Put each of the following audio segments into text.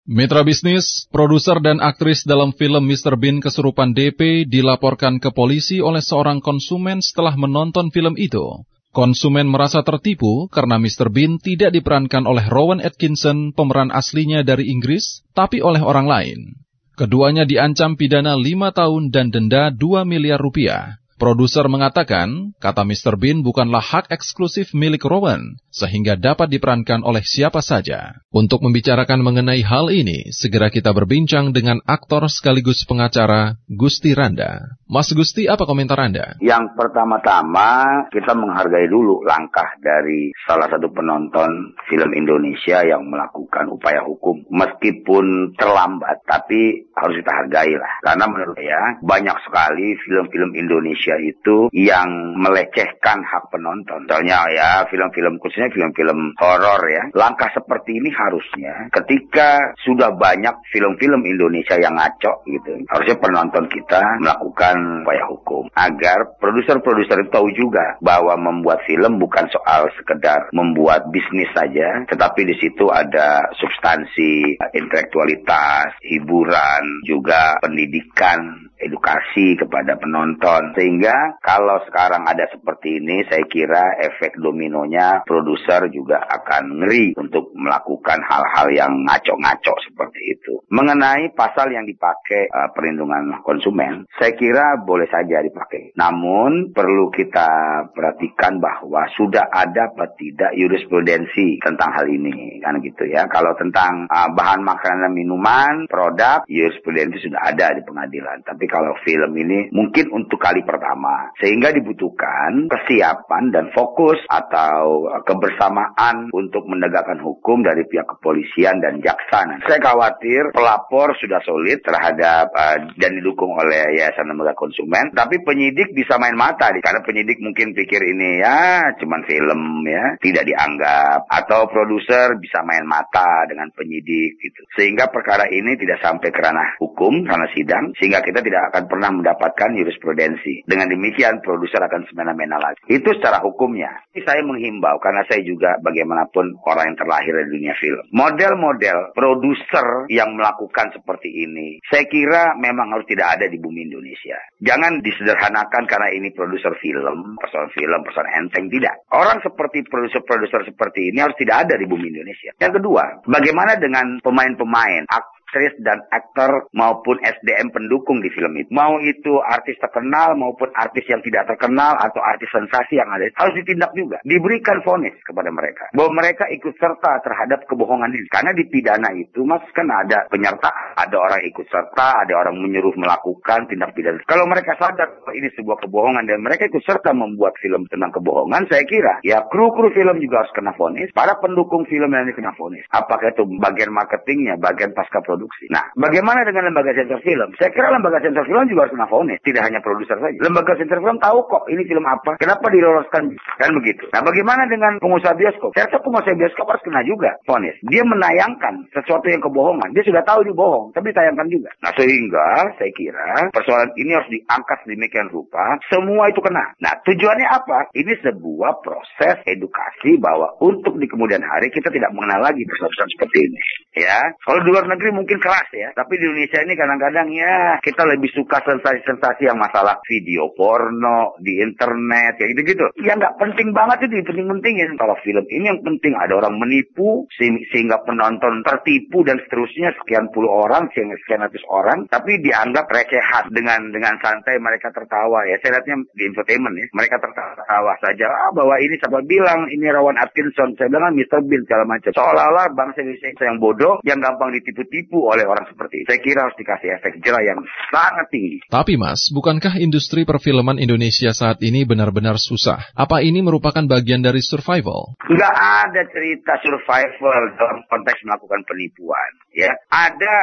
Mitra bisnis, produser dan aktris dalam film Mr. Bean Kesurupan DP dilaporkan ke polisi oleh seorang konsumen setelah menonton film itu. Konsumen merasa tertipu karena Mr. Bean tidak diperankan oleh Rowan Atkinson, pemeran aslinya dari Inggris, tapi oleh orang lain. Keduanya diancam pidana 5 tahun dan denda 2 miliar rupiah. Produser mengatakan, kata Mr. Bean bukanlah hak eksklusif milik Rowan, sehingga dapat diperankan oleh siapa saja. Untuk membicarakan mengenai hal ini, segera kita berbincang dengan aktor sekaligus pengacara, Gusti Randa. Mas Gusti, apa komentar Anda? Yang pertama-tama, kita menghargai dulu langkah dari salah satu penonton film Indonesia yang melakukan upaya hukum. Meskipun terlambat, tapi harus kita hargai lah. Karena menurut saya, banyak sekali film-film Indonesia itu yang melecehkan hak penonton. Contohnya ya film-film khususnya film-film horor ya. Langkah seperti ini harusnya ketika sudah banyak film-film Indonesia yang ngaco gitu. Harusnya penonton kita melakukan upaya hukum agar produser-produser itu tahu juga bahwa membuat film bukan soal sekedar membuat bisnis saja, tetapi di situ ada substansi, intelektualitas, hiburan, juga pendidikan, edukasi kepada penonton. Sehingga kalau sekarang ada seperti ini, saya kira efek dominonya produser juga akan ngeri untuk melakukan hal-hal yang ngaco-ngaco seperti itu. Mengenai pasal yang dipakai perlindungan konsumen, saya kira boleh saja dipakai. Namun perlu kita perhatikan bahwa sudah ada atau tidak jurisprudensi tentang hal ini, kan gitu ya. Kalau tentang bahan makanan dan minuman, produk, jurisprudensi sudah ada di pengadilan. Tapi kalau film ini mungkin untuk kali pertama, sehingga dibutuhkan kesiapan dan fokus atau kebersamaan untuk menegakkan hukum dari pihak kepolisian dan jaksa. Saya khawatir pelapor sudah solid terhadap dan didukung oleh Yayasan Lembaga Konsumen, tapi penyidik bisa main mata karena penyidik mungkin pikir ini ya cuman film ya, tidak dianggap, atau produser bisa main mata dengan penyidik gitu. Sehingga perkara ini tidak sampai ke ranah hukum, ranah sidang, sehingga kita tidak akan pernah mendapatkan jurisprudensi. Dengan demikian produser akan semena-mena lagi. Itu secara hukumnya. Saya menghimbau karena saya juga bagaimanapun orang yang terlahir dari dunia film. Model-model produser yang melakukan seperti ini, saya kira memang harus tidak ada di bumi Indonesia. Jangan disederhanakan karena ini produser film, persoalan enteng, tidak. Orang seperti produser-produser seperti ini harus tidak ada di bumi Indonesia. Yang kedua, bagaimana dengan pemain-pemain, aktris dan aktor maupun SDM pendukung di film itu. Mau itu artis terkenal maupun artis yang tidak terkenal atau artis sensasi yang ada, harus ditindak juga. Diberikan vonis kepada mereka bahwa mereka ikut serta terhadap kebohongan ini. Karena di pidana itu mas kan ada penyertaan, ada orang ikut serta, ada orang menyuruh melakukan tindak pidana. Kalau mereka sadar ini sebuah kebohongan dan mereka ikut serta membuat film tentang kebohongan, saya kira ya kru-kru film juga harus kena vonis, para pendukung film yang kena vonis. Apakah itu bagian marketingnya, bagian pasca produksi. Nah, bagaimana dengan lembaga sensor film? Saya kira lembaga sensor film juga harus kena vonis, tidak hanya produser saja. Lembaga sensor film tahu kok ini film apa, kenapa diloloskan, kan begitu. Nah, bagaimana dengan pengusaha bioskop? Saya rasa pengusaha bioskop harus kena juga vonis. Dia menayangkan sesuatu yang kebohongan. Dia sudah tahu ini bohong, tapi tayangkan juga. Nah, sehingga saya kira persoalan ini harus diangkat sedemikian rupa, semua itu kena. Nah, tujuannya apa? Ini sebuah proses edukasi bahwa untuk di kemudian hari kita tidak mengenal lagi persoalan seperti ini. Ya, kalau di luar negeri mungkin keras ya, tapi di Indonesia ini kadang-kadang ya kita lebih suka sensasi-sensasi yang masalah video porno di internet ya gitu-gitu. Ya nggak penting banget itu, penting-pentingin. Kalau film ini yang penting ada orang menipu sehingga penonton tertipu dan seterusnya, sekian puluh orang, sekian ratus orang, tapi dianggap recehan dengan santai mereka tertawa ya. Saya lihatnya di infotainment ya, mereka tertawa saja. Bahwa ini siapa bilang ini Rowan Atkinson, saya bilang Mr. Bean segala macam. Seolah-olah bangsa Indonesia yang bodoh, yang gampang ditipu-tipu oleh orang seperti itu. Saya kira harus dikasih efek jerah yang sangat tinggi. Tapi Mas, bukankah industri perfilman Indonesia saat ini benar-benar susah? Apa ini merupakan bagian dari survival? Nggak ada cerita survival dalam konteks melakukan penipuan. Ya, ada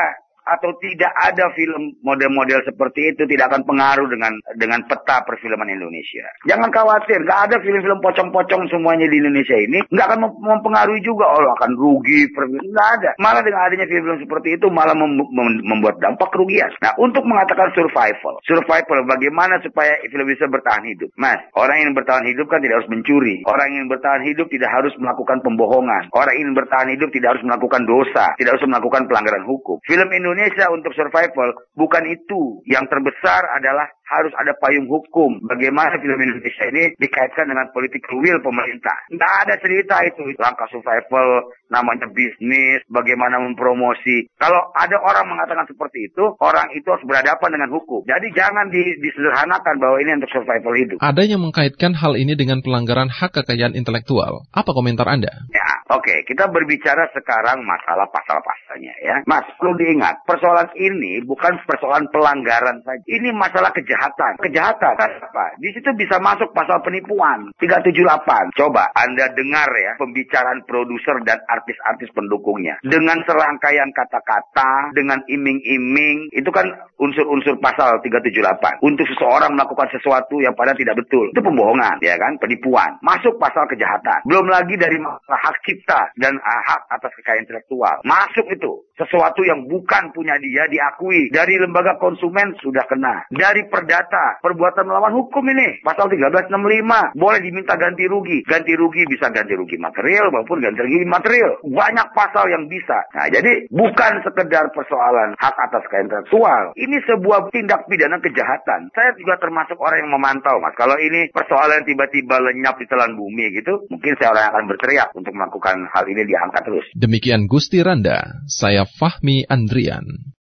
atau tidak ada film model-model seperti itu tidak akan pengaruh dengan peta perfilman Indonesia. Jangan khawatir, nggak ada film-film pocong-pocong semuanya di Indonesia ini, nggak akan mempengaruhi juga, akan rugi, nggak ada. Malah dengan adanya film-film seperti itu malah membuat dampak kerugian. Nah, untuk mengatakan survival, bagaimana supaya film bisa bertahan hidup? Mas, orang yang bertahan hidup kan tidak harus mencuri. Orang yang bertahan hidup tidak harus melakukan pembohongan. Orang yang bertahan hidup tidak harus melakukan dosa, tidak harus melakukan pelanggaran hukum. Film Indonesia untuk survival bukan itu. Yang terbesar adalah harus ada payung hukum. Bagaimana film Indonesia ini dikaitkan dengan politik will pemerintah. Nggak ada cerita itu. Langkah survival, namanya bisnis, bagaimana mempromosi. Kalau ada orang mengatakan seperti itu, orang itu harus berhadapan dengan hukum. Jadi jangan disederhanakan bahwa ini untuk survival hidup. Ada yang mengkaitkan hal ini dengan pelanggaran hak kekayaan intelektual. Apa komentar Anda? Ya, oke. Kita berbicara sekarang masalah pasal-pasalnya ya. Mas, perlu diingat, persoalan ini bukan persoalan pelanggaran saja. Ini masalah kejahatan. Kejahatan apa? Di situ bisa masuk pasal penipuan 378. Coba Anda dengar ya pembicaraan produser dan artis-artis pendukungnya. Dengan serangkaian kata-kata, dengan iming-iming, itu kan unsur-unsur pasal 378. Untuk seseorang melakukan sesuatu yang padahal tidak betul. Itu pembohongan, ya kan? Penipuan. Masuk pasal kejahatan. Belum lagi dari masalah hak cipta dan hak atas kekayaan intelektual. Masuk itu. Sesuatu yang bukan punya dia diakui. Dari lembaga konsumen sudah kena. Dari perdata, perbuatan melawan hukum ini. Pasal 1365. Boleh diminta ganti rugi. Ganti rugi bisa ganti rugi material maupun ganti rugi material. Banyak pasal yang bisa. Nah, jadi bukan sekedar persoalan hak atas kekayaan intelektual. Ini sebuah tindak pidana kejahatan. Saya juga termasuk orang yang memantau, Mas. Kalau ini persoalan tiba-tiba lenyap di telan bumi gitu, mungkin saya orang yang akan berteriak untuk melakukan hal ini diangkat terus. Demikian Gusti Randa, saya Fahmi Andrian.